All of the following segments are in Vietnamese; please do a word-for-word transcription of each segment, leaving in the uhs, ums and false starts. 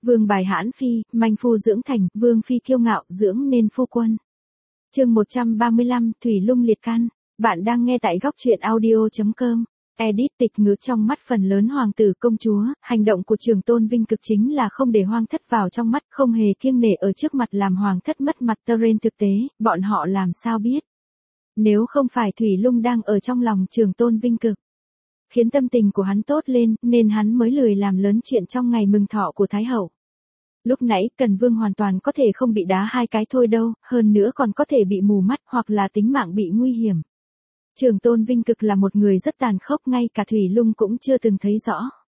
Vương bài hãn phi, manh phu dưỡng thành, vương phi kiêu ngạo, dưỡng nên phu quân. Chương một trăm ba mươi lăm, Thủy Lung liệt can. Bạn đang nghe tại góc truyện audio chấm com. Edit tịch ngữ trong mắt phần lớn hoàng tử công chúa, hành động của Trường Tôn Vinh Cực chính là không để hoàng thất vào trong mắt, không hề kiêng nể ở trước mặt làm hoàng thất mất mặt. Trên thực tế, bọn họ làm sao biết. Nếu không phải Thủy Lung đang ở trong lòng Trường Tôn Vinh Cực, khiến tâm tình của hắn tốt lên, nên hắn mới lười làm lớn chuyện trong ngày mừng thọ của Thái Hậu. Lúc nãy, Cần Vương hoàn toàn có thể không bị đá hai cái thôi đâu, hơn nữa còn có thể bị mù mắt hoặc là tính mạng bị nguy hiểm. Trường Tôn Vinh Cực là một người rất tàn khốc, ngay cả Thủy Lung cũng chưa từng thấy rõ.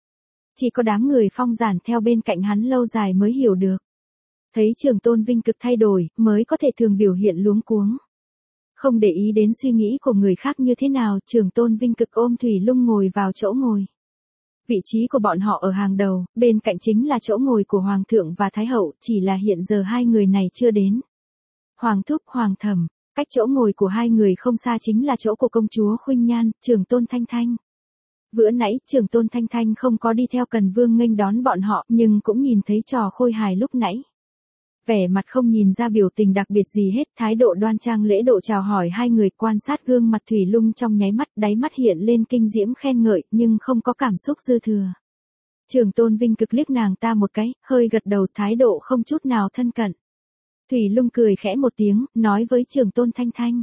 Chỉ có đám người phong giản theo bên cạnh hắn lâu dài mới hiểu được. Thấy Trường Tôn Vinh Cực thay đổi, mới có thể thường biểu hiện luống cuống. Không để ý đến suy nghĩ của người khác như thế nào, Trường Tôn Vinh Cực ôm Thủy Lung ngồi vào chỗ ngồi. Vị trí của bọn họ ở hàng đầu, bên cạnh chính là chỗ ngồi của Hoàng thượng và Thái Hậu, chỉ là hiện giờ hai người này chưa đến. Hoàng thúc, Hoàng thẩm, cách chỗ ngồi của hai người không xa chính là chỗ của công chúa Khuynh Nhan, Trường Tôn Thanh Thanh. Bữa nãy, Trường Tôn Thanh Thanh không có đi theo Cần Vương nghênh đón bọn họ, nhưng cũng nhìn thấy trò khôi hài lúc nãy. Vẻ mặt không nhìn ra biểu tình đặc biệt gì hết, thái độ đoan trang lễ độ chào hỏi hai người, quan sát gương mặt Thủy Lung trong nháy mắt, đáy mắt hiện lên kinh diễm khen ngợi, nhưng không có cảm xúc dư thừa. Trường Tôn Vinh Cực liếc nàng ta một cái, hơi gật đầu, thái độ không chút nào thân cận. Thủy Lung cười khẽ một tiếng, nói với Trường Tôn Thanh Thanh.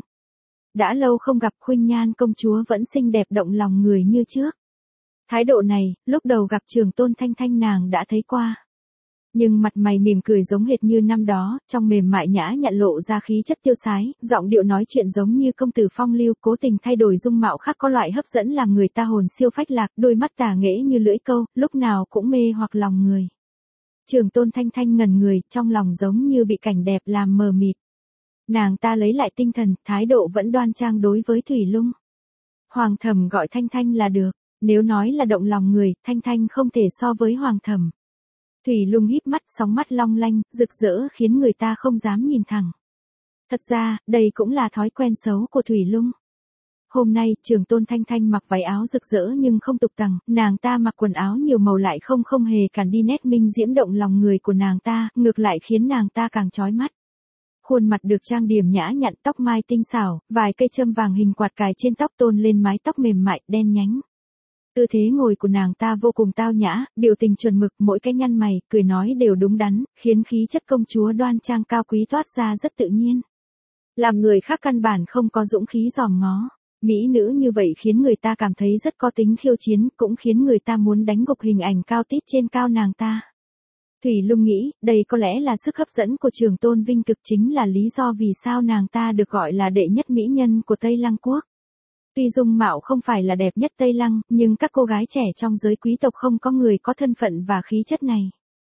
Đã lâu không gặp, Khuynh Nhan công chúa vẫn xinh đẹp động lòng người như trước. Thái độ này, lúc đầu gặp Trường Tôn Thanh Thanh nàng đã thấy qua. Nhưng mặt mày mỉm cười giống hệt như năm đó, trong mềm mại nhã nhặn lộ ra khí chất tiêu sái, giọng điệu nói chuyện giống như công tử phong lưu, cố tình thay đổi dung mạo khác có loại hấp dẫn làm người ta hồn siêu phách lạc, đôi mắt tà nghễ như lưỡi câu, lúc nào cũng mê hoặc lòng người. Trường Tôn Thanh Thanh ngẩn người, trong lòng giống như bị cảnh đẹp làm mờ mịt. Nàng ta lấy lại tinh thần, thái độ vẫn đoan trang đối với Thủy Lung. Hoàng thẩm gọi Thanh Thanh là được, nếu nói là động lòng người, Thanh Thanh không thể so với Hoàng thẩm. Thủy Lung híp mắt, sóng mắt long lanh, rực rỡ khiến người ta không dám nhìn thẳng. Thật ra, đây cũng là thói quen xấu của Thủy Lung. Hôm nay, Trường Tôn Thanh Thanh mặc váy áo rực rỡ nhưng không tục tằng, nàng ta mặc quần áo nhiều màu lại không không hề cản đi nét minh diễm động lòng người của nàng ta, ngược lại khiến nàng ta càng chói mắt. Khuôn mặt được trang điểm nhã nhặn, tóc mai tinh xảo, vài cây châm vàng hình quạt cài trên tóc tôn lên mái tóc mềm mại, đen nhánh. Tư thế ngồi của nàng ta vô cùng tao nhã, biểu tình chuẩn mực, mỗi cái nhăn mày, cười nói đều đúng đắn, khiến khí chất công chúa đoan trang cao quý toát ra rất tự nhiên. Làm người khác căn bản không có dũng khí dòm ngó. Mỹ nữ như vậy khiến người ta cảm thấy rất có tính khiêu chiến, cũng khiến người ta muốn đánh gục hình ảnh cao tít trên cao nàng ta. Thủy Lung nghĩ, đây có lẽ là sức hấp dẫn của Trường Tôn Vinh Cực, chính là lý do vì sao nàng ta được gọi là đệ nhất mỹ nhân của Tây Lăng Quốc. Tuy dung mạo không phải là đẹp nhất Tây Lăng, nhưng các cô gái trẻ trong giới quý tộc không có người có thân phận và khí chất này.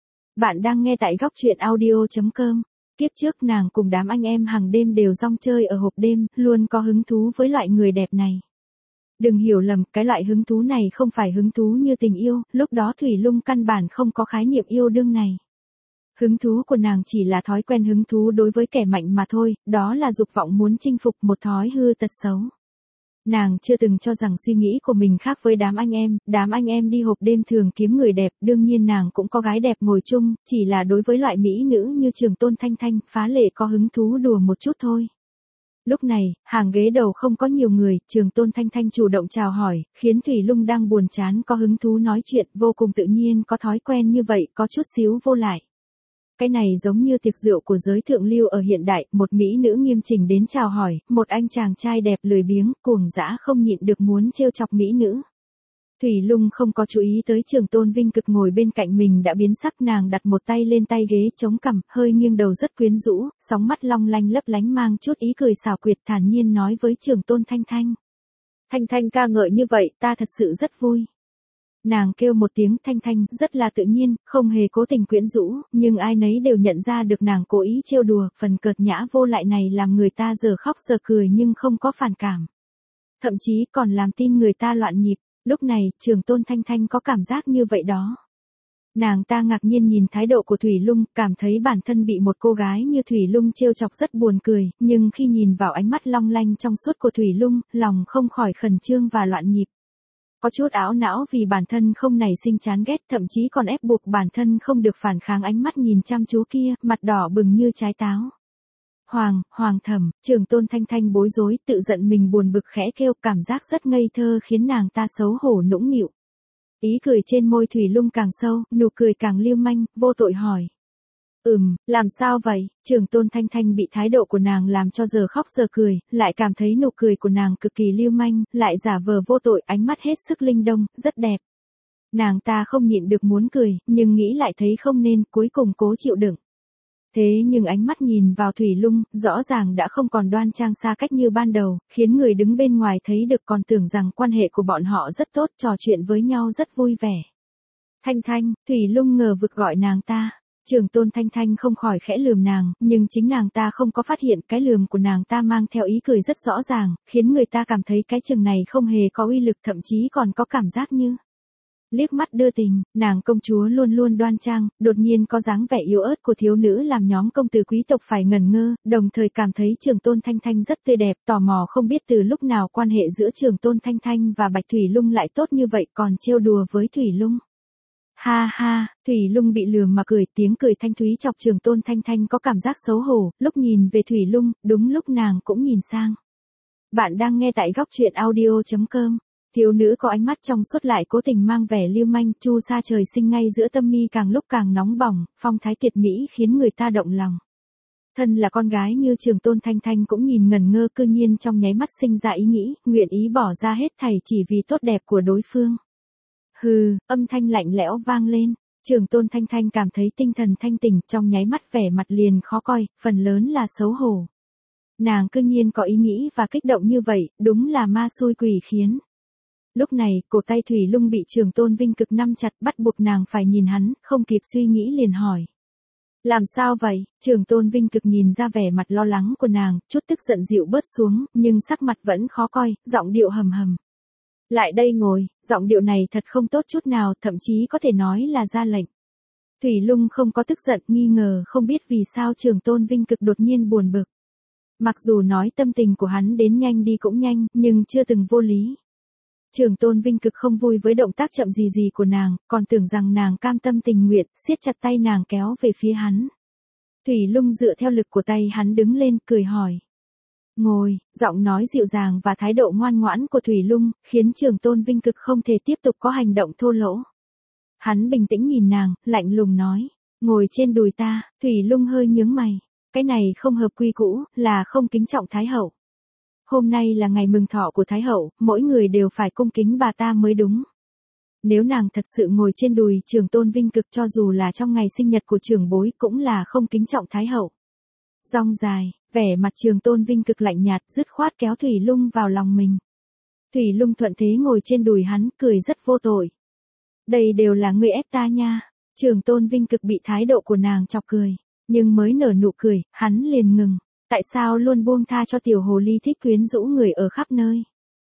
Bạn đang nghe tại góc truyện audio chấm com. Kiếp trước nàng cùng đám anh em hàng đêm đều rong chơi ở hộp đêm, luôn có hứng thú với loại người đẹp này. Đừng hiểu lầm, cái loại hứng thú này không phải hứng thú như tình yêu, lúc đó Thủy Lung căn bản không có khái niệm yêu đương này. Hứng thú của nàng chỉ là thói quen hứng thú đối với kẻ mạnh mà thôi, đó là dục vọng muốn chinh phục, một thói hư tật xấu. Nàng chưa từng cho rằng suy nghĩ của mình khác với đám anh em, đám anh em đi hộp đêm thường kiếm người đẹp, đương nhiên nàng cũng có gái đẹp ngồi chung, chỉ là đối với loại mỹ nữ như Trường Tôn Thanh Thanh, phá lệ có hứng thú đùa một chút thôi. Lúc này, hàng ghế đầu không có nhiều người, Trường Tôn Thanh Thanh chủ động chào hỏi, khiến Thủy Lung đang buồn chán có hứng thú nói chuyện, vô cùng tự nhiên, có thói quen như vậy, có chút xíu vô lại. Cái này giống như tiệc rượu của giới thượng lưu ở hiện đại, một mỹ nữ nghiêm chỉnh đến chào hỏi, một anh chàng trai đẹp lười biếng, cuồng dã không nhịn được muốn trêu chọc mỹ nữ. Thủy Lung không có chú ý tới Trường Tôn Vinh Cực ngồi bên cạnh mình đã biến sắc, nàng đặt một tay lên tay ghế chống cằm, hơi nghiêng đầu rất quyến rũ, sóng mắt long lanh lấp lánh mang chút ý cười xảo quyệt, thản nhiên nói với Trường Tôn Thanh Thanh. Thanh Thanh ca ngợi như vậy, ta thật sự rất vui. Nàng kêu một tiếng Thanh Thanh, rất là tự nhiên, không hề cố tình quyến rũ, nhưng ai nấy đều nhận ra được nàng cố ý trêu đùa, phần cợt nhã vô lại này làm người ta giờ khóc giờ cười nhưng không có phản cảm. Thậm chí còn làm tin người ta loạn nhịp, lúc này, Trường Tôn Thanh Thanh có cảm giác như vậy đó. Nàng ta ngạc nhiên nhìn thái độ của Thủy Lung, cảm thấy bản thân bị một cô gái như Thủy Lung trêu chọc rất buồn cười, nhưng khi nhìn vào ánh mắt long lanh trong suốt của Thủy Lung, lòng không khỏi khẩn trương và loạn nhịp. Có chút ảo não vì bản thân không nảy sinh chán ghét, thậm chí còn ép buộc bản thân không được phản kháng ánh mắt nhìn chăm chú kia, mặt đỏ bừng như trái táo. Hoàng, Hoàng thẩm, Trường Tôn Thanh Thanh bối rối, tự giận mình buồn bực khẽ kêu, cảm giác rất ngây thơ khiến nàng ta xấu hổ nũng nịu. Ý cười trên môi Thủy Lung càng sâu, nụ cười càng lưu manh, vô tội hỏi. Ừm, làm sao vậy? Trường Tôn Thanh Thanh bị thái độ của nàng làm cho giờ khóc giờ cười, lại cảm thấy nụ cười của nàng cực kỳ lưu manh, lại giả vờ vô tội, ánh mắt hết sức linh động, rất đẹp. Nàng ta không nhịn được muốn cười, nhưng nghĩ lại thấy không nên, cuối cùng cố chịu đựng. Thế nhưng ánh mắt nhìn vào Thủy Lung, rõ ràng đã không còn đoan trang xa cách như ban đầu, khiến người đứng bên ngoài thấy được còn tưởng rằng quan hệ của bọn họ rất tốt, trò chuyện với nhau rất vui vẻ. Thanh Thanh, Thủy Lung ngờ vực gọi nàng ta. Trường Tôn Thanh Thanh không khỏi khẽ lườm nàng, nhưng chính nàng ta không có phát hiện cái lườm của nàng ta mang theo ý cười rất rõ ràng, khiến người ta cảm thấy cái chừng này không hề có uy lực, thậm chí còn có cảm giác như liếc mắt đưa tình. Nàng công chúa luôn luôn đoan trang, đột nhiên có dáng vẻ yếu ớt của thiếu nữ làm nhóm công tử quý tộc phải ngẩn ngơ, đồng thời cảm thấy Trường Tôn Thanh Thanh rất tươi đẹp, tò mò không biết từ lúc nào quan hệ giữa Trường Tôn Thanh Thanh và Bạch Thủy Lung lại tốt như vậy, còn trêu đùa với Thủy Lung. Ha ha, Thủy Lung bị lừa mà cười, tiếng cười thanh thúy chọc Trường Tôn Thanh Thanh có cảm giác xấu hổ, lúc nhìn về Thủy Lung, đúng lúc nàng cũng nhìn sang. Bạn đang nghe tại góc truyện audio chấm com. Thiếu nữ có ánh mắt trong suốt lại cố tình mang vẻ lưu manh, chu sa trời sinh ngay giữa tâm mi càng lúc càng nóng bỏng, phong thái tuyệt mỹ khiến người ta động lòng. Thân là con gái như Trường Tôn Thanh Thanh cũng nhìn ngẩn ngơ, cư nhiên trong nháy mắt sinh ra ý nghĩ, nguyện ý bỏ ra hết thảy chỉ vì tốt đẹp của đối phương. Hừ, âm thanh lạnh lẽo vang lên, Trường Tôn Thanh Thanh cảm thấy tinh thần thanh tỉnh, trong nháy mắt vẻ mặt liền khó coi, phần lớn là xấu hổ. Nàng cư nhiên có ý nghĩ và kích động như vậy, đúng là ma xui quỷ khiến. Lúc này, cổ tay Thủy Lung bị Trường Tôn Vinh Cực nắm chặt, bắt buộc nàng phải nhìn hắn, không kịp suy nghĩ liền hỏi. Làm sao vậy? Trường Tôn Vinh Cực nhìn ra vẻ mặt lo lắng của nàng, chút tức giận dịu bớt xuống, nhưng sắc mặt vẫn khó coi, giọng điệu hầm hầm. Lại đây ngồi, giọng điệu này thật không tốt chút nào, thậm chí có thể nói là ra lệnh. Thủy Lung không có tức giận, nghi ngờ không biết vì sao Trường Tôn Vinh Cực đột nhiên buồn bực. Mặc dù nói tâm tình của hắn đến nhanh đi cũng nhanh, nhưng chưa từng vô lý. Trường Tôn Vinh Cực không vui với động tác chậm gì gì của nàng, còn tưởng rằng nàng cam tâm tình nguyện, siết chặt tay nàng kéo về phía hắn. Thủy Lung dựa theo lực của tay hắn đứng lên, cười hỏi. Ngồi, giọng nói dịu dàng và thái độ ngoan ngoãn của Thủy Lung, khiến Trường Tôn Vinh Cực không thể tiếp tục có hành động thô lỗ. Hắn bình tĩnh nhìn nàng, lạnh lùng nói. Ngồi trên đùi ta. Thủy Lung hơi nhướng mày. Cái này không hợp quy cũ, là không kính trọng Thái Hậu. Hôm nay là ngày mừng thọ của Thái Hậu, mỗi người đều phải cung kính bà ta mới đúng. Nếu nàng thật sự ngồi trên đùi Trường Tôn Vinh Cực cho dù là trong ngày sinh nhật của trưởng bối cũng là không kính trọng Thái Hậu. Rong dài, vẻ mặt Trường Tôn Vinh Cực lạnh nhạt, dứt khoát kéo Thủy Lung vào lòng mình. Thủy Lung thuận thế ngồi trên đùi hắn, cười rất vô tội. Đây đều là ngươi ép ta nha. Trường Tôn Vinh Cực bị thái độ của nàng chọc cười, nhưng mới nở nụ cười, hắn liền ngừng. Tại sao luôn buông tha cho tiểu hồ ly thích quyến rũ người ở khắp nơi?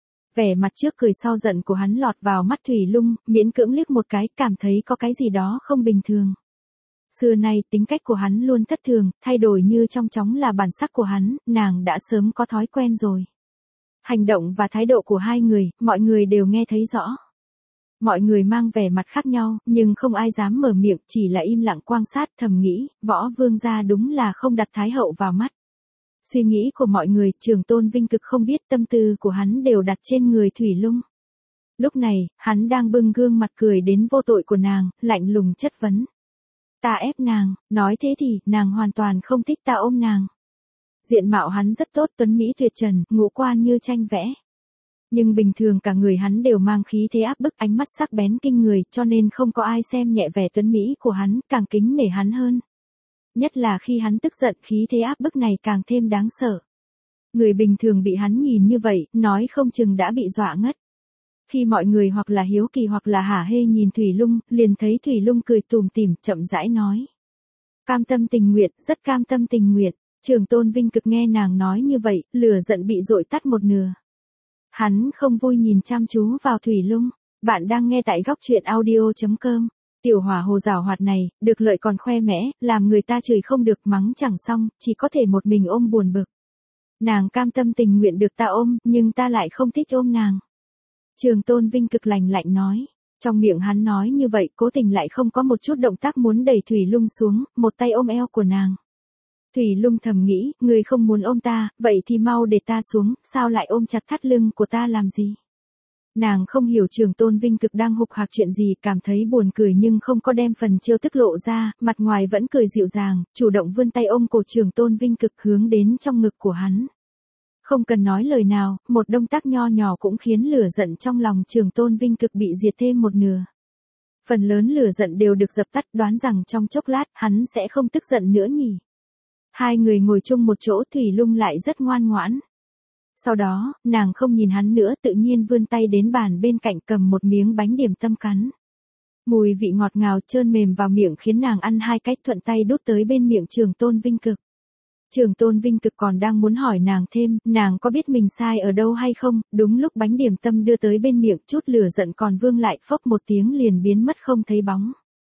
Vẻ mặt trước cười sau giận của hắn lọt vào mắt Thủy Lung, miễn cưỡng liếc một cái, cảm thấy có cái gì đó không bình thường. Xưa nay tính cách của hắn luôn thất thường, thay đổi như trong chóng là bản sắc của hắn, nàng đã sớm có thói quen rồi. Hành động và thái độ của hai người, mọi người đều nghe thấy rõ. Mọi người mang vẻ mặt khác nhau, nhưng không ai dám mở miệng, chỉ là im lặng quan sát, thầm nghĩ, Võ Vương gia đúng là không đặt Thái Hậu vào mắt. Suy nghĩ của mọi người, Trường Tôn Vinh Cực không biết tâm tư của hắn đều đặt trên người Thủy Lung. Lúc này, hắn đang bưng gương mặt cười đến vô tội của nàng, lạnh lùng chất vấn. Ta ép nàng, nói thế thì, nàng hoàn toàn không thích ta ôm nàng. Diện mạo hắn rất tốt, tuấn mỹ tuyệt trần, ngũ quan như tranh vẽ. Nhưng bình thường cả người hắn đều mang khí thế áp bức, ánh mắt sắc bén kinh người, cho nên không có ai xem nhẹ vẻ tuấn mỹ của hắn, càng kính nể hắn hơn. Nhất là khi hắn tức giận, khí thế áp bức này càng thêm đáng sợ. Người bình thường bị hắn nhìn như vậy, nói không chừng đã bị dọa ngất. Khi mọi người hoặc là hiếu kỳ hoặc là hả hê nhìn Thủy Lung, liền thấy Thủy Lung cười tủm tỉm, chậm rãi nói. Cam tâm tình nguyện, rất cam tâm tình nguyện. Trường Tôn Vinh Cực nghe nàng nói như vậy, lửa giận bị dội tắt một nửa. Hắn không vui nhìn chăm chú vào Thủy Lung. Bạn đang nghe tại góc truyện audio chấm com. Tiểu hỏa hồ giảo hoạt này, được lợi còn khoe mẽ, làm người ta chửi không được mắng chẳng xong, chỉ có thể một mình ôm buồn bực. Nàng cam tâm tình nguyện được ta ôm, nhưng ta lại không thích ôm nàng. Trường Tôn Vinh cực lạnh lạnh nói. Trong miệng hắn nói như vậy, cố tình lại không có một chút động tác muốn đẩy Thủy Lung xuống, một tay ôm eo của nàng. Thủy Lung thầm nghĩ, người không muốn ôm ta, vậy thì mau để ta xuống, sao lại ôm chặt thắt lưng của ta làm gì? Nàng không hiểu Trường Tôn Vinh cực đang hục hạc chuyện gì, cảm thấy buồn cười nhưng không có đem phần trêu tức lộ ra, mặt ngoài vẫn cười dịu dàng, chủ động vươn tay ôm cổ Trường Tôn Vinh cực hướng đến trong ngực của hắn. Không cần nói lời nào, một động tác nho nhỏ cũng khiến lửa giận trong lòng Trường Tôn Vinh cực bị diệt thêm một nửa. Phần lớn lửa giận đều được dập tắt, đoán rằng trong chốc lát hắn sẽ không tức giận nữa nhỉ. Hai người ngồi chung một chỗ, Thủy Lung lại rất ngoan ngoãn. Sau đó, nàng không nhìn hắn nữa, tự nhiên vươn tay đến bàn bên cạnh cầm một miếng bánh điểm tâm cắn. Mùi vị ngọt ngào trơn mềm vào miệng khiến nàng ăn hai cách, thuận tay đút tới bên miệng Trường Tôn Vinh cực. Trường Tôn Vinh cực còn đang muốn hỏi nàng thêm, nàng có biết mình sai ở đâu hay không, đúng lúc bánh điểm tâm đưa tới bên miệng, chút lửa giận còn vương lại, phốc một tiếng liền biến mất không thấy bóng.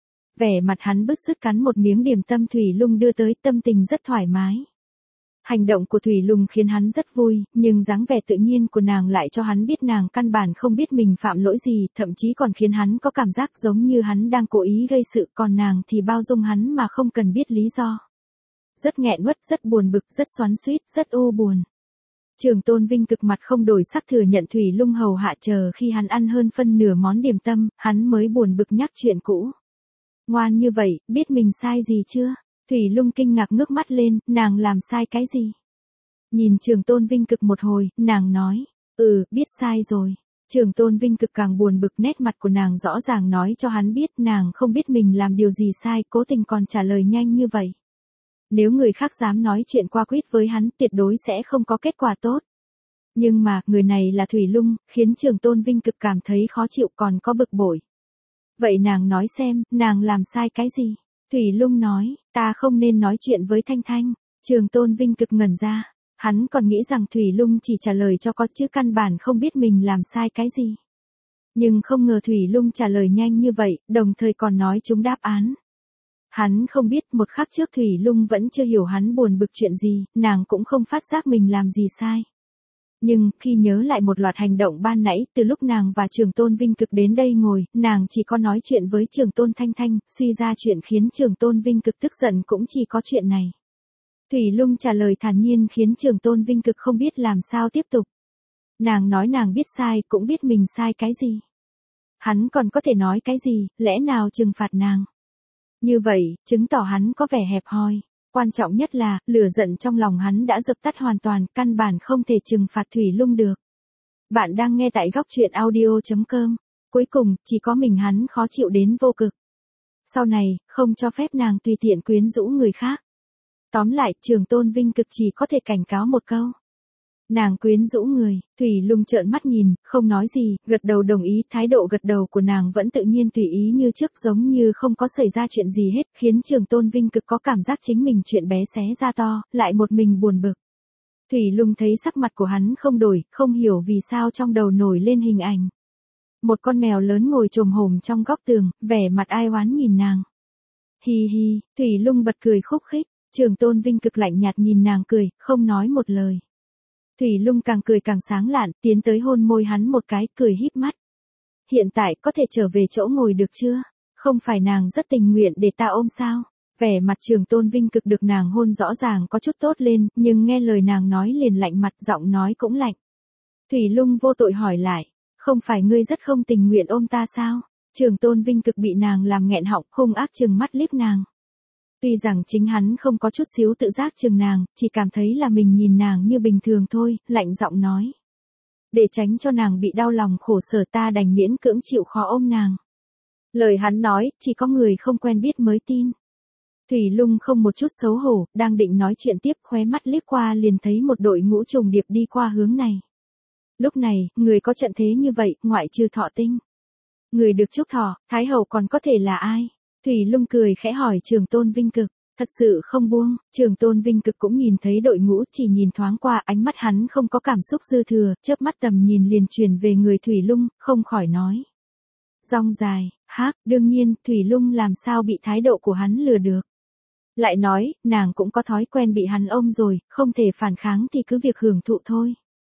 Vẻ mặt hắn bứt rứt cắn một miếng điểm tâm Thủy Lung đưa tới, tâm tình rất thoải mái. Hành động của Thủy Lung khiến hắn rất vui, nhưng dáng vẻ tự nhiên của nàng lại cho hắn biết nàng căn bản không biết mình phạm lỗi gì, thậm chí còn khiến hắn có cảm giác giống như hắn đang cố ý gây sự, còn nàng thì bao dung hắn mà không cần biết lý do. Rất nghẹn uất, rất buồn bực, rất xoắn xuýt, rất u buồn. Trường Tôn Vinh cực mặt không đổi sắc thừa nhận Thủy Lung hầu hạ, chờ khi hắn ăn hơn phân nửa món điểm tâm, hắn mới buồn bực nhắc chuyện cũ. Ngoan như vậy, biết mình sai gì chưa? Thủy Lung kinh ngạc ngước mắt lên, nàng làm sai cái gì? Nhìn Trường Tôn Vinh cực một hồi, nàng nói, ừ, biết sai rồi. Trường Tôn Vinh cực càng buồn bực, nét mặt của nàng rõ ràng nói cho hắn biết nàng không biết mình làm điều gì sai, cố tình còn trả lời nhanh như vậy. Nếu người khác dám nói chuyện qua quýt với hắn, tuyệt đối sẽ không có kết quả tốt. Nhưng mà, người này là Thủy Lung, khiến Trường Tôn Vinh cực cảm thấy khó chịu còn có bực bội. Vậy nàng nói xem, nàng làm sai cái gì? Thủy Lung nói, ta không nên nói chuyện với Thanh Thanh. Trường Tôn Vinh cực ngẩn ra, hắn còn nghĩ rằng Thủy Lung chỉ trả lời cho có chứ căn bản không biết mình làm sai cái gì. Nhưng không ngờ Thủy Lung trả lời nhanh như vậy, đồng thời còn nói trúng đáp án. Hắn không biết một khắc trước Thủy Lung vẫn chưa hiểu hắn buồn bực chuyện gì, nàng cũng không phát giác mình làm gì sai. Nhưng, khi nhớ lại một loạt hành động ban nãy, từ lúc nàng và Trường Tôn Vinh cực đến đây ngồi, nàng chỉ có nói chuyện với Trường Tôn Thanh Thanh, suy ra chuyện khiến Trường Tôn Vinh cực tức giận cũng chỉ có chuyện này. Thủy Lung trả lời thản nhiên khiến Trường Tôn Vinh cực không biết làm sao tiếp tục. Nàng nói nàng biết sai, cũng biết mình sai cái gì. Hắn còn có thể nói cái gì, lẽ nào trừng phạt nàng. Như vậy, chứng tỏ hắn có vẻ hẹp hòi. Quan trọng nhất là, lửa giận trong lòng hắn đã dập tắt hoàn toàn, căn bản không thể trừng phạt Thủy Lung được. Bạn đang nghe tại góc truyện audio chấm com. Cuối cùng, chỉ có mình hắn khó chịu đến vô cực. Sau này, không cho phép nàng tùy tiện quyến rũ người khác. Tóm lại, Trường Tôn Vinh cực chỉ có thể cảnh cáo một câu. Nàng quyến rũ người, Thủy Lung trợn mắt nhìn, không nói gì, gật đầu đồng ý, thái độ gật đầu của nàng vẫn tự nhiên tùy ý như trước, giống như không có xảy ra chuyện gì hết, khiến Trường Tôn Vinh cực có cảm giác chính mình chuyện bé xé ra to, lại một mình buồn bực. Thủy Lung thấy sắc mặt của hắn không đổi, không hiểu vì sao trong đầu nổi lên hình ảnh. Một con mèo lớn ngồi chồm hổm trong góc tường, vẻ mặt ai oán nhìn nàng. Hi hi, Thủy Lung bật cười khúc khích, Trường Tôn Vinh cực lạnh nhạt nhìn nàng cười, không nói một lời. Thủy Lung càng cười càng sáng lạn, tiến tới hôn môi hắn một cái, cười híp mắt. Hiện tại có thể trở về chỗ ngồi được chưa? Không phải nàng rất tình nguyện để ta ôm sao? Vẻ mặt Trường Tôn Vinh cực được nàng hôn rõ ràng có chút tốt lên, nhưng nghe lời nàng nói liền lạnh mặt, giọng nói cũng lạnh. Thủy Lung vô tội hỏi lại, không phải ngươi rất không tình nguyện ôm ta sao? Trường Tôn Vinh cực bị nàng làm nghẹn họng, hung ác trừng mắt liếc nàng. Tuy rằng chính hắn không có chút xíu tự giác chừng nàng, chỉ cảm thấy là mình nhìn nàng như bình thường thôi, lạnh giọng nói. Để tránh cho nàng bị đau lòng khổ sở ta đành miễn cưỡng chịu khó ôm nàng. Lời hắn nói, chỉ có người không quen biết mới tin. Thủy Lung không một chút xấu hổ, đang định nói chuyện tiếp, khóe mắt liếc qua liền thấy một đội ngũ trùng điệp đi qua hướng này. Lúc này, người có trận thế như vậy, ngoại trừ Thọ Tinh. Người được chúc thọ, Thái Hậu còn có thể là ai? Thủy Lung cười khẽ hỏi Trường Tôn Vinh cực, thật sự không buông. Trường Tôn Vinh cực cũng nhìn thấy đội ngũ, chỉ nhìn thoáng qua, ánh mắt hắn không có cảm xúc dư thừa, chớp mắt tầm nhìn liền chuyển về người Thủy Lung, không khỏi nói. Rong dài, hác, đương nhiên, Thủy Lung làm sao bị thái độ của hắn lừa được. Lại nói, nàng cũng có thói quen bị hắn ôm rồi, không thể phản kháng thì cứ việc hưởng thụ thôi.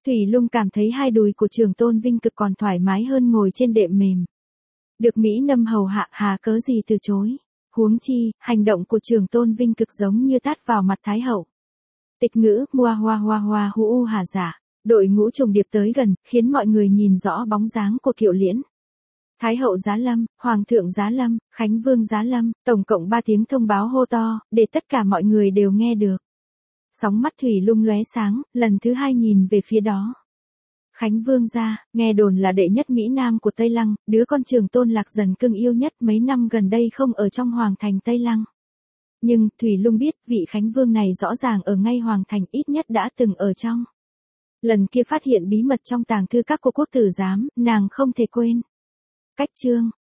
Thủy Lung cảm thấy hai đùi của Trường Tôn Vinh Cực còn thoải mái hơn ngồi trên đệm mềm. Được Mỹ Nâm hầu hạ hà cớ gì từ chối. Huống chi, hành động của Trường Tôn Vinh Cực giống như tát vào mặt Thái hậu. Tịch ngữ, mua hoa hoa hoa hu u hà giả. Đội ngũ trùng điệp tới gần, khiến mọi người nhìn rõ bóng dáng của Kiệu Liễn. Thái hậu giá lâm, Hoàng thượng giá lâm, Khánh Vương giá lâm, tổng cộng ba tiếng thông báo hô to, để tất cả mọi người đều nghe được. Sóng mắt Thủy Lung lóe sáng, lần thứ hai nhìn về phía đó. Khánh Vương gia, nghe đồn là đệ nhất Mỹ Nam của Tây Lăng, đứa con Trường Tôn Lạc Dần cưng yêu nhất mấy năm gần đây không ở trong Hoàng thành Tây Lăng. Nhưng, Thủy Lung biết, vị Khánh Vương này rõ ràng ở ngay Hoàng thành ít nhất đã từng ở trong. Lần kia phát hiện bí mật trong tàng thư các của quốc tử giám, nàng không thể quên. Cách chương